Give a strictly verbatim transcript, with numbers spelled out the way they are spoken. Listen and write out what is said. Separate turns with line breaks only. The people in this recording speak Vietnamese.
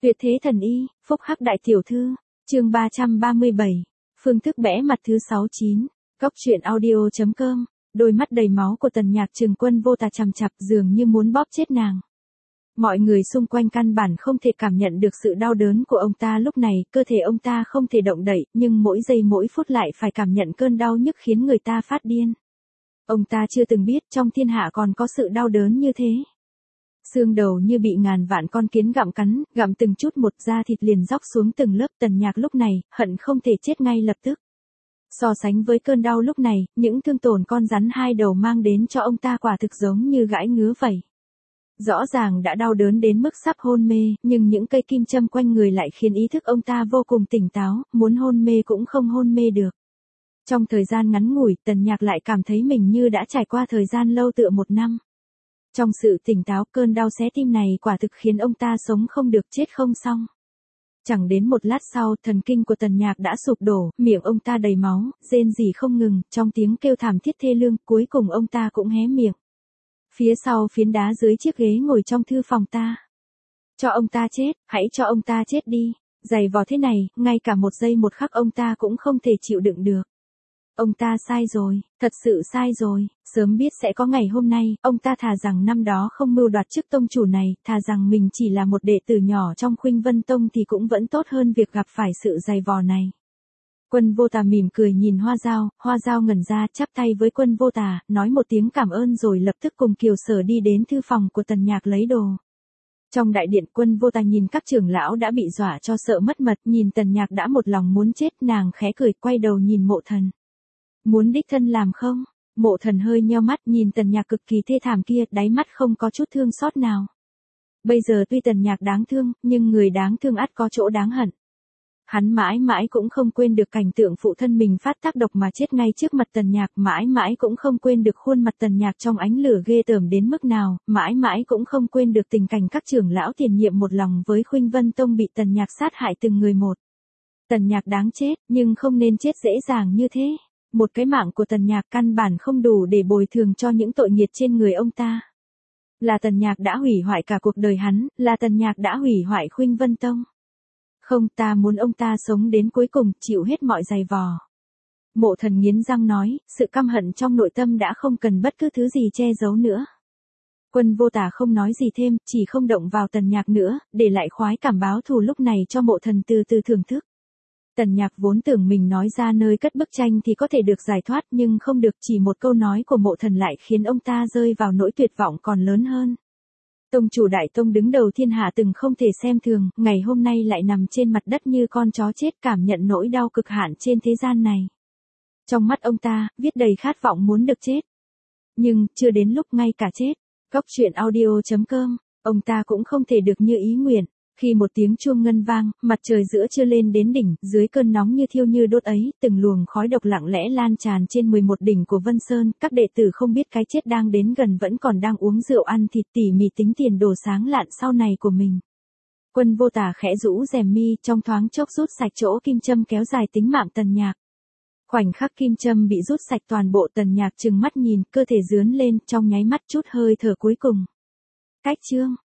Tuyệt thế thần y, phúc hắc đại tiểu thư, chương ba trăm ba mươi bảy, phương thức bẽ mặt thứ sáu mươi chín, góc truyện audio chấm com, đôi mắt đầy máu của Tần Nhạc trừng Quân Vô Tà chằm chằm dường như muốn bóp chết nàng. Mọi người xung quanh căn bản không thể cảm nhận được sự đau đớn của ông ta lúc này, cơ thể ông ta không thể động đậy, nhưng mỗi giây mỗi phút lại phải cảm nhận cơn đau nhức khiến người ta phát điên. Ông ta chưa từng biết trong thiên hạ còn có sự đau đớn như thế. Xương đầu như bị ngàn vạn con kiến gặm cắn, gặm từng chút một, da thịt liền róc xuống từng lớp. Tần Nhạc lúc này, hận không thể chết ngay lập tức. So sánh với cơn đau lúc này, những thương tổn con rắn hai đầu mang đến cho ông ta quả thực giống như gãi ngứa vậy. Rõ ràng đã đau đớn đến mức sắp hôn mê, nhưng những cây kim châm quanh người lại khiến ý thức ông ta vô cùng tỉnh táo, muốn hôn mê cũng không hôn mê được. Trong thời gian ngắn ngủi, Tần Nhạc lại cảm thấy mình như đã trải qua thời gian lâu tựa một năm. Trong sự tỉnh táo, cơn đau xé tim này quả thực khiến ông ta sống không được chết không xong. Chẳng đến một lát sau, thần kinh của Tần Nhạc đã sụp đổ, miệng ông ta đầy máu, rên rỉ không ngừng, trong tiếng kêu thảm thiết thê lương, cuối cùng ông ta cũng hé miệng. Phía sau phiến đá dưới chiếc ghế ngồi trong thư phòng ta. Cho ông ta chết, hãy cho ông ta chết đi. Dày vò thế này, ngay cả một giây một khắc ông ta cũng không thể chịu đựng được. Ông ta sai rồi, thật sự sai rồi, sớm biết sẽ có ngày hôm nay, ông ta thà rằng năm đó không mưu đoạt chức tông chủ này, thà rằng mình chỉ là một đệ tử nhỏ trong Khuynh Vân Tông thì cũng vẫn tốt hơn việc gặp phải sự dày vò này. Quân Vô Tà mỉm cười nhìn Hoa Dao, Hoa Dao ngẩn ra chắp tay với Quân Vô Tà, nói một tiếng cảm ơn rồi lập tức cùng Kiều Sở đi đến thư phòng của Tần Nhạc lấy đồ. Trong đại điện, Quân Vô Tà nhìn các trưởng lão đã bị dọa cho sợ mất mật, nhìn Tần Nhạc đã một lòng muốn chết, nàng khẽ cười, quay đầu nhìn Mộ Thần. Muốn đích thân làm không? Mộ Thần hơi nheo mắt nhìn Tần Nhạc cực kỳ thê thảm kia, đáy mắt không có chút thương xót nào. Bây giờ tuy Tần Nhạc đáng thương, nhưng người đáng thương ắt có chỗ đáng hận. Hắn mãi mãi cũng không quên được cảnh tượng phụ thân mình phát tác độc mà chết ngay trước mặt Tần Nhạc, mãi mãi cũng không quên được khuôn mặt Tần Nhạc trong ánh lửa ghê tởm đến mức nào, mãi mãi cũng không quên được tình cảnh các trưởng lão tiền nhiệm một lòng với Khuynh Vân Tông bị Tần Nhạc sát hại từng người một. Tần Nhạc đáng chết, nhưng không nên chết dễ dàng như thế. Một cái mạng của Tần Nhạc căn bản không đủ để bồi thường cho những tội nghiệt trên người ông ta. Là Tần Nhạc đã hủy hoại cả cuộc đời hắn, là Tần Nhạc đã hủy hoại Khuynh Vân Tông. Không, ta muốn ông ta sống đến cuối cùng, chịu hết mọi dày vò. Mộ Thần nghiến răng nói, sự căm hận trong nội tâm đã không cần bất cứ thứ gì che giấu nữa. Quân Vô Tà không nói gì thêm, chỉ không động vào Tần Nhạc nữa, để lại khoái cảm báo thù lúc này cho Mộ Thần từ từ thưởng thức. Tần Nhạc vốn tưởng mình nói ra nơi cất bức tranh thì có thể được giải thoát, nhưng không được, chỉ một câu nói của Mộ Thần lại khiến ông ta rơi vào nỗi tuyệt vọng còn lớn hơn. Tông chủ đại tông đứng đầu thiên hạ từng không thể xem thường, ngày hôm nay lại nằm trên mặt đất như con chó chết, cảm nhận nỗi đau cực hạn trên thế gian này. Trong mắt ông ta, viết đầy khát vọng muốn được chết. Nhưng, chưa đến lúc ngay cả chết. Góc truyện audio chấm com, ông ta cũng không thể được như ý nguyện. Khi một tiếng chuông ngân vang, mặt trời giữa trưa lên đến đỉnh, dưới cơn nóng như thiêu như đốt ấy, từng luồng khói độc lặng lẽ lan tràn trên mười một đỉnh của Vân Sơn, các đệ tử không biết cái chết đang đến gần vẫn còn đang uống rượu ăn thịt tỉ mỉ tính tiền đồ sáng lạn sau này của mình. Quân Vô Tà khẽ rũ rèm mi, trong thoáng chốc rút sạch chỗ kim châm kéo dài tính mạng Tần Nhạc. Khoảnh khắc kim châm bị rút sạch toàn bộ, Tần Nhạc trừng mắt nhìn, cơ thể rướn lên, trong nháy mắt chút hơi thở cuối cùng. Cách chương